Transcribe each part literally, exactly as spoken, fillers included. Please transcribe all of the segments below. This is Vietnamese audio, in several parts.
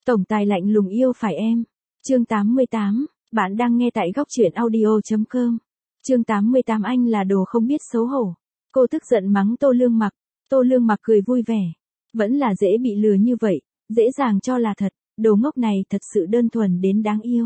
Tổng tài lạnh lùng yêu phải em. Chương tám mươi tám, bạn đang nghe tại góc truyện audio chấm com. Chương tám mươi tám anh là đồ không biết xấu hổ. Cô tức giận mắng Tô Lương Mặc. Tô Lương Mặc cười vui vẻ. Vẫn là dễ bị lừa như vậy, dễ dàng cho là thật, đồ ngốc này thật sự đơn thuần đến đáng yêu.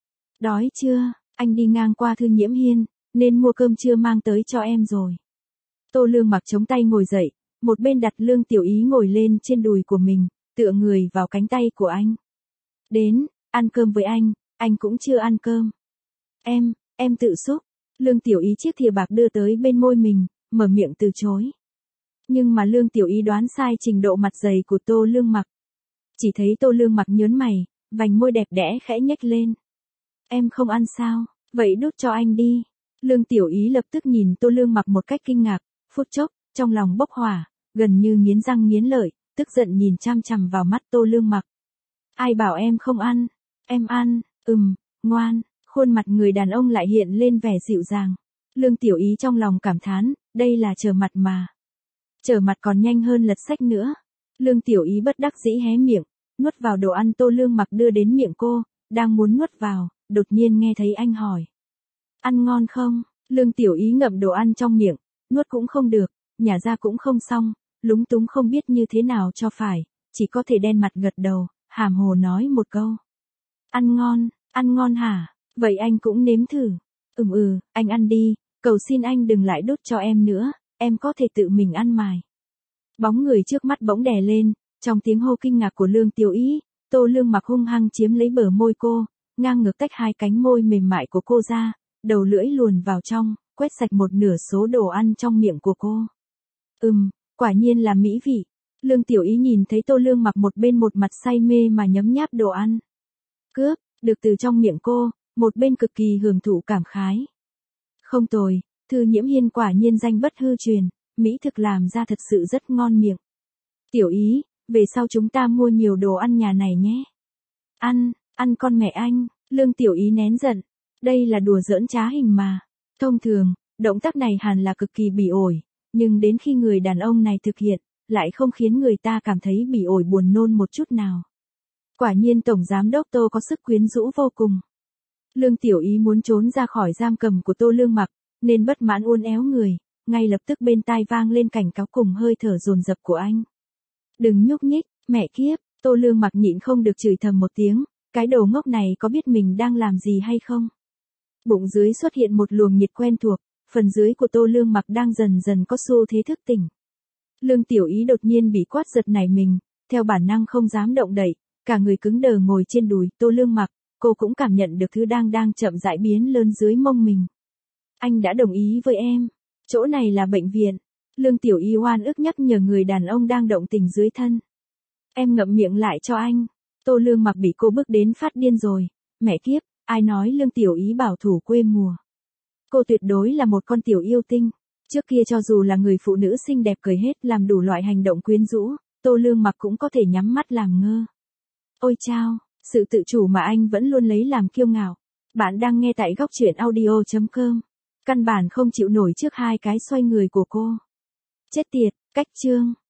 Đói chưa, anh đi ngang qua Thư Nhiễm Hiên, nên mua cơm trưa mang tới cho em rồi. Tô Lương Mặc chống tay ngồi dậy, một bên đặt Lương Tiểu Ý ngồi lên trên đùi của mình, tựa người vào cánh tay của anh. Đến, ăn cơm với anh, anh cũng chưa ăn cơm. Em, em tự xúc. Lương Tiểu Ý chiếc thìa bạc đưa tới bên môi mình, mở miệng từ chối. Nhưng mà Lương Tiểu Ý đoán sai trình độ mặt dày của Tô Lương Mặc. Chỉ thấy Tô Lương Mặc nhớn mày, vành môi đẹp đẽ khẽ nhếch lên. Em không ăn sao, vậy đút cho anh đi. Lương Tiểu Ý lập tức nhìn Tô Lương Mặc một cách kinh ngạc, phút chốc, trong lòng bốc hỏa, gần như nghiến răng nghiến lợi, tức giận nhìn chăm chằm vào mắt Tô Lương Mặc. Ai bảo em không ăn, em ăn, ừm, ngoan, khuôn mặt người đàn ông lại hiện lên vẻ dịu dàng. Lương Tiểu Ý trong lòng cảm thán, đây là trở mặt mà. Trở mặt còn nhanh hơn lật sách nữa. Lương Tiểu Ý bất đắc dĩ hé miệng, nuốt vào đồ ăn Tô Lương Mặc đưa đến miệng cô, đang muốn nuốt vào, đột nhiên nghe thấy anh hỏi. Ăn ngon không? Lương Tiểu Ý ngậm đồ ăn trong miệng, nuốt cũng không được, nhả ra cũng không xong, lúng túng không biết như thế nào cho phải, chỉ có thể đen mặt gật đầu, hàm hồ nói một câu. Ăn ngon, ăn ngon hả? Vậy anh cũng nếm thử. Ừm ừ, anh ăn đi, cầu xin anh đừng lại đút cho em nữa, em có thể tự mình ăn mài. Bóng người trước mắt bỗng đè lên, trong tiếng hô kinh ngạc của Lương Tiểu Ý, Tô Lương Mặc hung hăng chiếm lấy bờ môi cô, ngang ngược tách hai cánh môi mềm mại của cô ra, đầu lưỡi luồn vào trong, quét sạch một nửa số đồ ăn trong miệng của cô. Ừm, quả nhiên là mỹ vị. Lương Tiểu Ý nhìn thấy Tô Lương Mặc một bên một mặt say mê mà nhấm nháp đồ ăn. Cướp, được từ trong miệng cô, một bên cực kỳ hưởng thụ cảm khái. Không tồi, Thư Nhiễm Hiên quả nhiên danh bất hư truyền, mỹ thực làm ra thật sự rất ngon miệng. Tiểu Ý, về sau chúng ta mua nhiều đồ ăn nhà này nhé. Ăn, ăn con mẹ anh. Lương Tiểu Ý nén giận. Đây là đùa giỡn trá hình mà. Thông thường, động tác này hẳn là cực kỳ bỉ ổi, nhưng đến khi người đàn ông này thực hiện, lại không khiến người ta cảm thấy bỉ ổi buồn nôn một chút nào. Quả nhiên Tổng Giám Đốc Tô có sức quyến rũ vô cùng. Lương Tiểu Ý muốn trốn ra khỏi giam cầm của Tô Lương Mặc, nên bất mãn uốn éo người, ngay lập tức bên tai vang lên cảnh cáo cùng hơi thở dồn dập của anh. Đừng nhúc nhích, mẹ kiếp. Tô Lương Mặc nhịn không được chửi thầm một tiếng, cái đầu ngốc này có biết mình đang làm gì hay không? Bụng dưới xuất hiện một luồng nhiệt quen thuộc, phần dưới của Tô Lương Mặc đang dần dần có xu thế thức tỉnh. Lương Tiểu Ý đột nhiên bị quát giật nảy mình, theo bản năng không dám động đậy, cả người cứng đờ ngồi trên đùi Tô Lương Mặc, cô cũng cảm nhận được thứ đang đang chậm rãi biến lớn dưới mông mình. Anh đã đồng ý với em, chỗ này là bệnh viện. Lương Tiểu Ý oan ức nhắc nhở người đàn ông đang động tình dưới thân. Em ngậm miệng lại cho anh. Tô Lương Mặc bị cô bức đến phát điên rồi. Mẹ kiếp, ai nói Lương Tiểu Ý bảo thủ quê mùa. Cô tuyệt đối là một con tiểu yêu tinh. Trước kia cho dù là người phụ nữ xinh đẹp cười hết làm đủ loại hành động quyến rũ, Tô Lương Mặc cũng có thể nhắm mắt làm ngơ. Ôi chao, sự tự chủ mà anh vẫn luôn lấy làm kiêu ngạo. Bạn đang nghe tại góc truyện audio chấm com. Căn bản không chịu nổi trước hai cái xoay người của cô. Chết tiệt, cách chương.